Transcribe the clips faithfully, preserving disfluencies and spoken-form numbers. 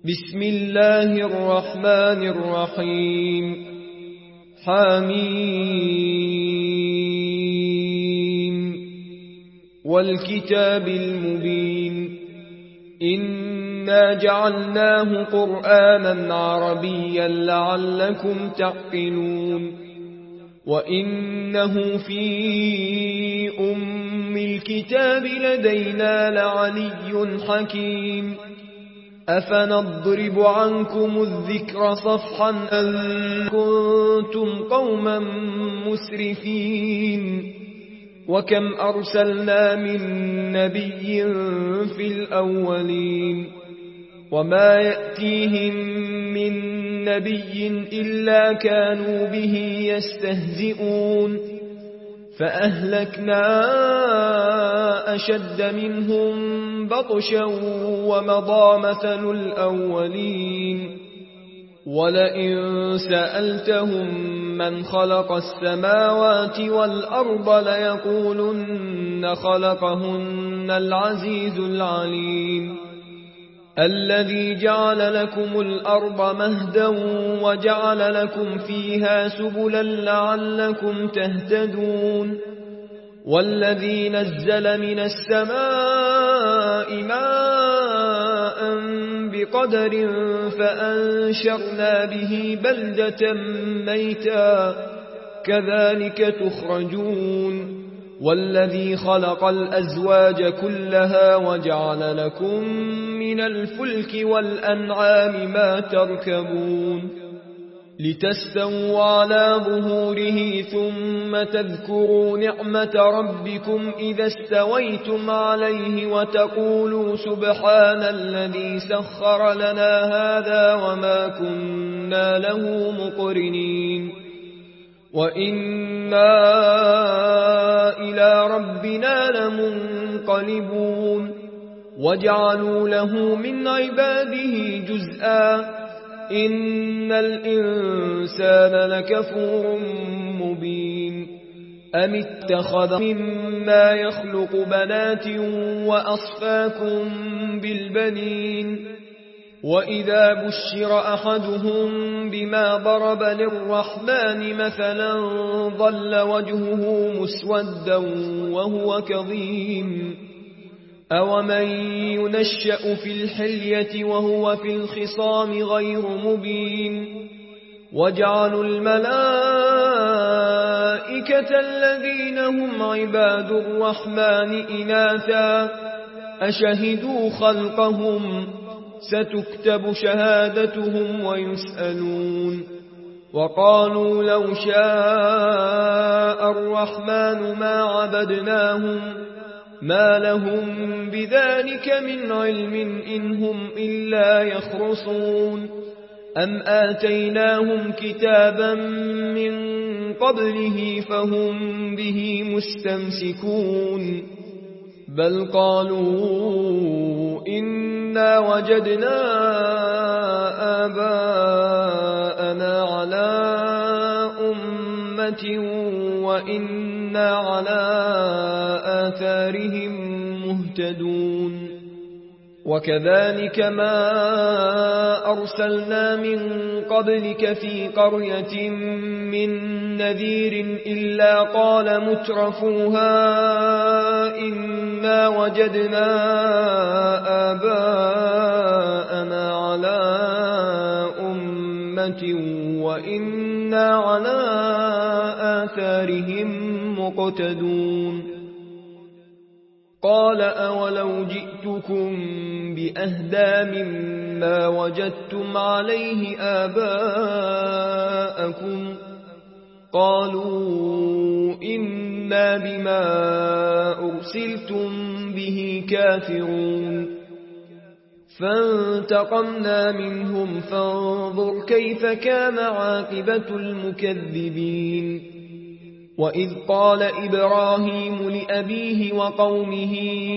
بسم الله الرحمن الرحيم حميم والكتاب المبين إنا جعلناه قرآنا عربيا لعلكم تعقلون وإنه في أم الكتاب لدينا لعلي حكيم أفنضرب عنكم الذكر صفحا أن كنتم قوما مسرفين وكم أرسلنا من نبي في الأولين وما يأتيهم من نبي إلا كانوا به يستهزئون فأهلكنا أشد منهم بطشا ومضى مثل الأولين ولئن سألتهم من خلق السماوات والأرض ليقولن خلقهن العزيز العليم الذي جعل لكم الأرض مهدا وجعل لكم فيها سبلا لعلكم تهتدون والذي نزل من السماء ماء بقدر فأنشرنا به بلدة ميتا كذلك تخرجون والذي خلق الأزواج كلها وجعل لكم من الفلك والأنعام ما تركبون لتستووا على ظهوره ثم تذكروا نعمة ربكم إذا استويتم عليه وتقولوا سبحان الذي سخر لنا هذا وما كنا له مقرنين وإنا إلى ربنا لمنقلبون وجعلوا له من عباده جزءا إن الإنسان لكفور مبين أم اتخذ مما يخلق بنات وأصفاكم بالبنين وإذا بشر أحدهم بما ضرب للرحمن مثلا ظل وجهه مسودا وهو كظيم أومن ينشأ في الحلية وهو في الخصام غير مبين وجعلوا الملائكة الذين هم عباد الرحمن إناثا أشهدوا خلقهم ستكتب شهادتهم ويسألون وقالوا لو شاء الرحمن ما عبدناهم ما لهم بذلك من علم إن هم إلا يخرصون أم آتيناهم كتابا من قبله فهم به مستمسكون بل قالوا إنا وجدنا آباءنا على أمة وإنا على آثارهم مهتدون وكذلك ما أرسلنا من قبلك في قرية من نذير إلا قال مترفوها إنا وجدنا آباءنا على أمة وإنا على آثارهم مقتدون قال أولو جئتكم بأهدى مما وجدتم عليه آباءكم قالوا إنا بما أرسلتم به كافرون فانتقمنا منهم فانظر كيف كان عاقبة المكذبين وإذ قال إبراهيم لأبيه وقومه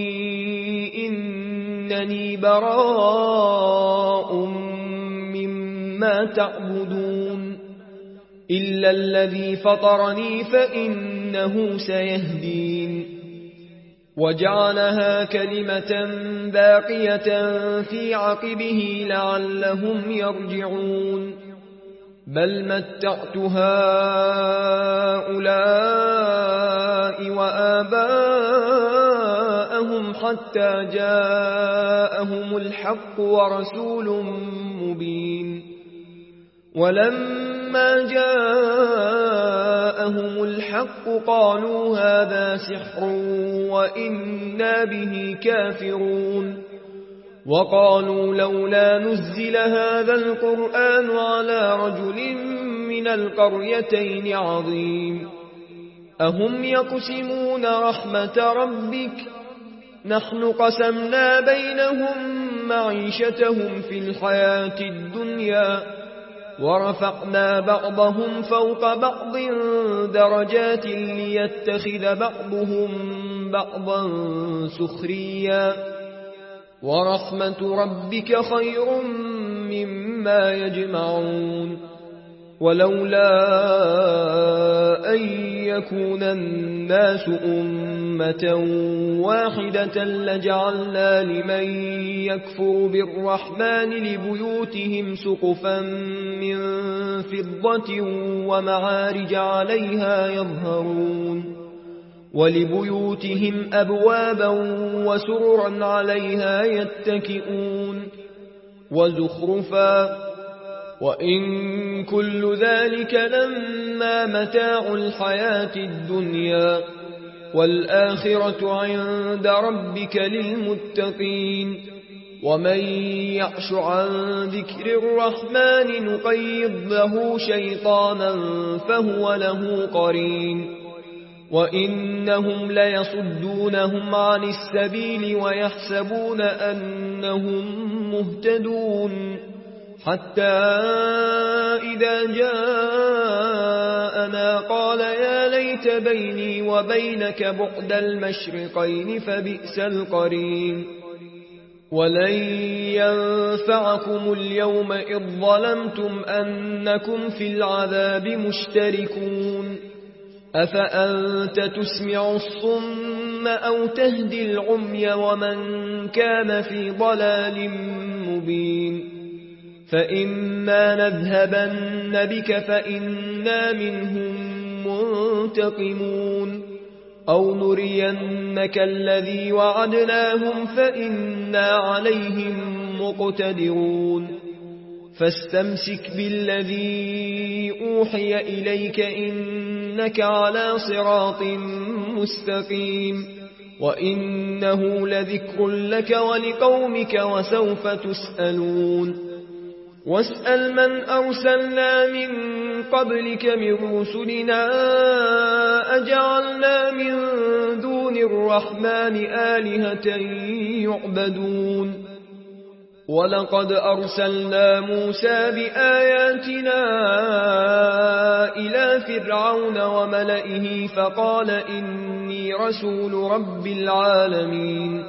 إنني براء مما تعبدون إلا الذي فطرني فإنه سيهدين وجعلها كلمة باقية في عقبه لعلهم يرجعون بل متعت هؤلاء وآباءهم حتى جاءهم الحق ورسول مبين ولما جاءهم الحق قالوا هذا سحر وإنا به كافرون وقالوا لولا نزل هذا القرآن على رجل من القريتين عظيم أهم يقسمون رحمة ربك نحن قسمنا بينهم معيشتهم في الحياة الدنيا ورفعنا بعضهم فوق بعض درجات ليتخذ بعضهم بعضا سخريا ورحمة ربك خير مما يجمعون ولولا أن يكون الناس أمة واحدة لجعلنا لمن يكفر بالرحمن لبيوتهم سقفا من فضة ومعارج عليها يظهرون ولبيوتهم أبوابا وسررا عليها يتكئون وزخرفا وإن كل ذلك لما متاع الحياة الدنيا والآخرة عند ربك للمتقين ومن يعش عن ذكر الرحمن نقيض له شيطانا فهو له قرين وإنهم ليصدونهم عن السبيل ويحسبون أنهم مهتدون حتى إذا جاءنا قال يا ليت بيني وبينك بعد المشرقين فبئس القرين ولن ينفعكم اليوم إذ ظلمتم أنكم في العذاب مشتركون أفأنت تسمع الصم أو تهدي العمي ومن كان في ضلال مبين فإما نذهبن بك فإنا منهم منتقمون أو نرينك الذي وعدناهم فإنا عليهم مقتدرون فاستمسك بالذي أوحي إليك إنك على صراط مستقيم وإنه لذكر لك ولقومك وسوف تسألون واسأل من أرسلنا من قبلك من رسلنا أجعلنا من دون الرحمن آلهة يعبدون ولقد أرسلنا موسى بآياتنا إلى فرعون وملئه فقال إني رسول رب العالمين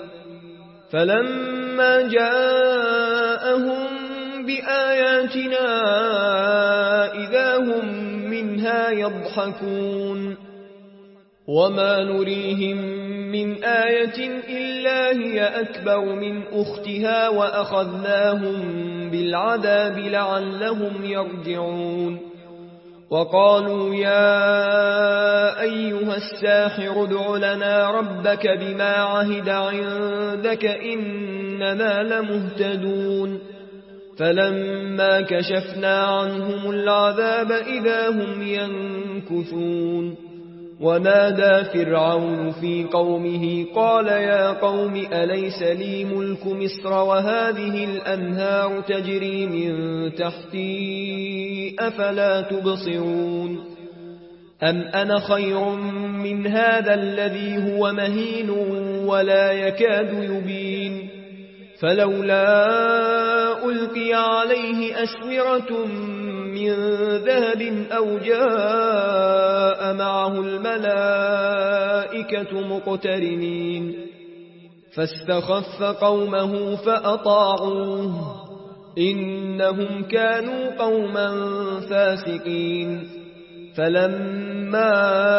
فلما جاءهم بآياتنا إذا هم منها يضحكون وما نريهم من آية إلا هي أكبر من أختها وأخذناهم بالعذاب لعلهم يرجعون وقالوا يا أيها الساحر ادع لنا ربك بما عهد عندك إننا لمهتدون فلما كشفنا عنهم العذاب إذا هم ينكثون ونادى فرعون في قومه قال يا قوم أليس لي ملك مصر وهذه الأنهار تجري من تحتي أفلا تبصرون أم أنا خير من هذا الذي هو مهين ولا يكاد يبين فلولا ألقي عليه أسورة من ذهب أو جاء معه الملائكة مقترنين فاستخف قومه فأطاعوه إنهم كانوا قوما فاسقين فلما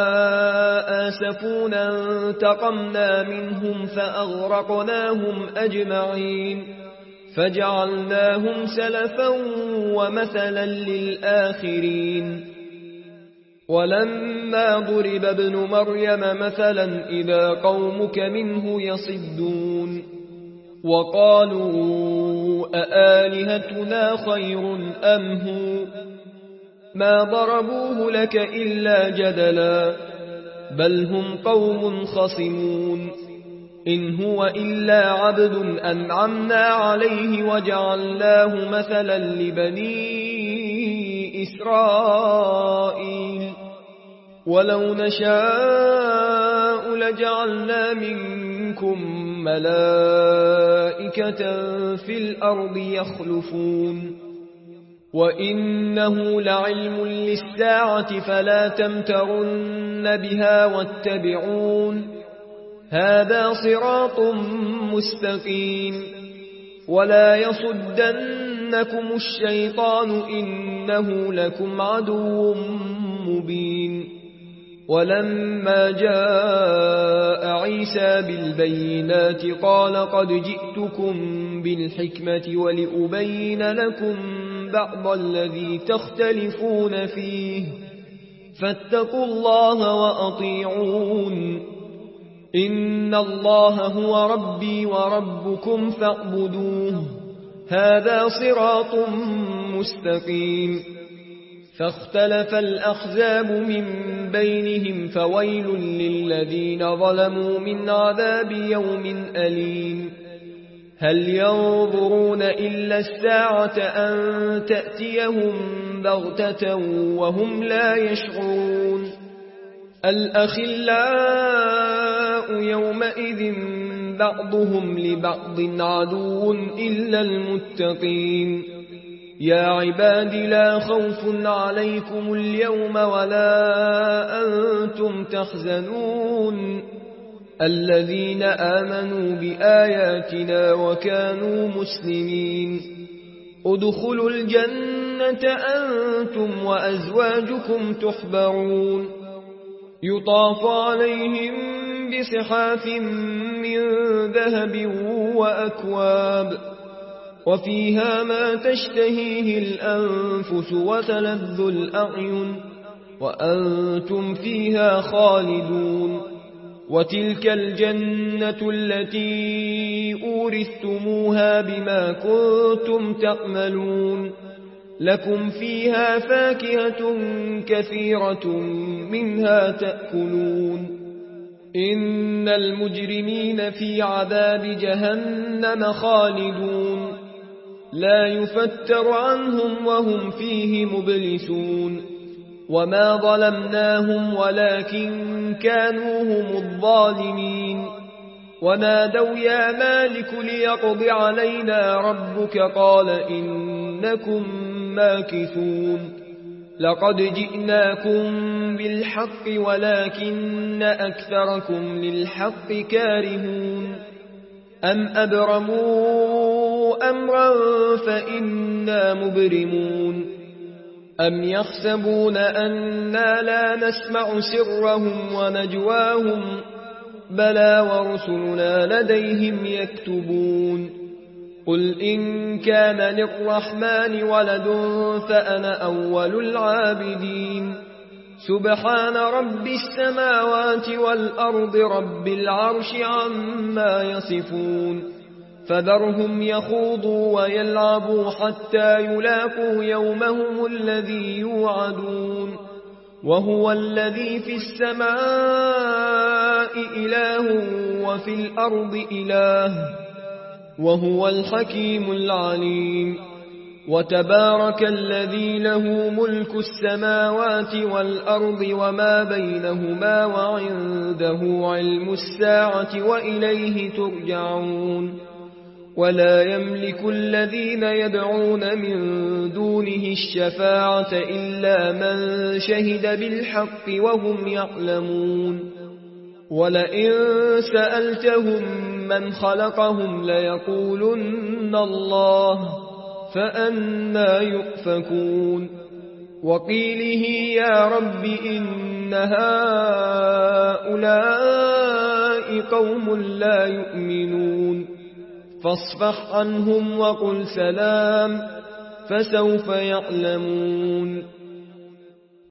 آسفونا انتقمنا منهم فأغرقناهم أجمعين فجعلناهم سلفا ومثلا للآخرين ولما ضرب ابن مريم مثلا إذا قومك منه يصدون وقالوا أآلهتنا خير أم هو ما ضربوه لك إلا جدلا بل هم قوم خصمون إن هو إلا عبد أنعمنا عليه وجعلناه مثلا لبني إسرائيل ولو نشاء لجعلنا منكم ملائكة في الأرض يخلفون وإنه لعلم للساعة فلا تمترن بها واتبعون هذا صراط مستقيم ولا يصدنكم الشيطان إنه لكم عدو مبين ولما جاء عيسى بالبينات قال قد جئتكم بالحكمة ولأبين لكم بعض الذي تختلفون فيه فاتقوا الله وأطيعون إن الله هو ربي وربكم فاعبدوه هذا صراط مستقيم فاختلف الأحزاب من بينهم فويل للذين ظلموا من عذاب يوم أليم هل ينظرون إلا الساعة أن تأتيهم بغتة وهم لا يشعرون الأخلاء يومئذ بعضهم لبعض عدو إلا المتقين يا عباد لا خوف عليكم اليوم ولا أنتم تحزنون الذين آمنوا بآياتنا وكانوا مسلمين ادخلوا الجنة أنتم وأزواجكم تحبرون يطاف عليهم بصحاف من ذهب وأكواب وفيها ما تشتهيه الأنفس وتلذ الأعين وأنتم فيها خالدون وتلك الجنة التي أورثتموها بما كنتم تعملون لكم فيها فاكهة كثيرة منها تأكلون إن المجرمين في عذاب جهنم خالدون لا يفتر عنهم وهم فيه مبلسون وما ظلمناهم ولكن كانوا هم الظالمين ونادوا يا مالك ليقض علينا ربك قال إنكم ماكثون لقد جئناكم بالحق ولكن أكثركم للحق كارهون أم أبرموا أمرا فإنا مبرمون أم يحسبون أنا لا نسمع سرهم ونجواهم بلى ورسلنا لديهم يكتبون قل إن كان للرحمن ولد فأنا أول العابدين سبحان رب السماوات والأرض رب العرش عما يصفون فذرهم يخوضوا ويلعبوا حتى يلاقوا يومهم الذي يوعدون وهو الذي في السماء إله وفي الأرض إله وهو الحكيم العليم وتبارك الذي له ملك السماوات والأرض وما بينهما وعنده علم الساعة وإليه ترجعون ولا يملك الذين يدعون من دونه الشفاعة إلا من شهد بالحق وهم يعلمون ولئن سألتهم من خلقهم ليقولن الله فأنى يؤفكون وقيله يا رب إن هؤلاء قوم لا يؤمنون فاصفح عنهم وقل سلام فسوف يعلمون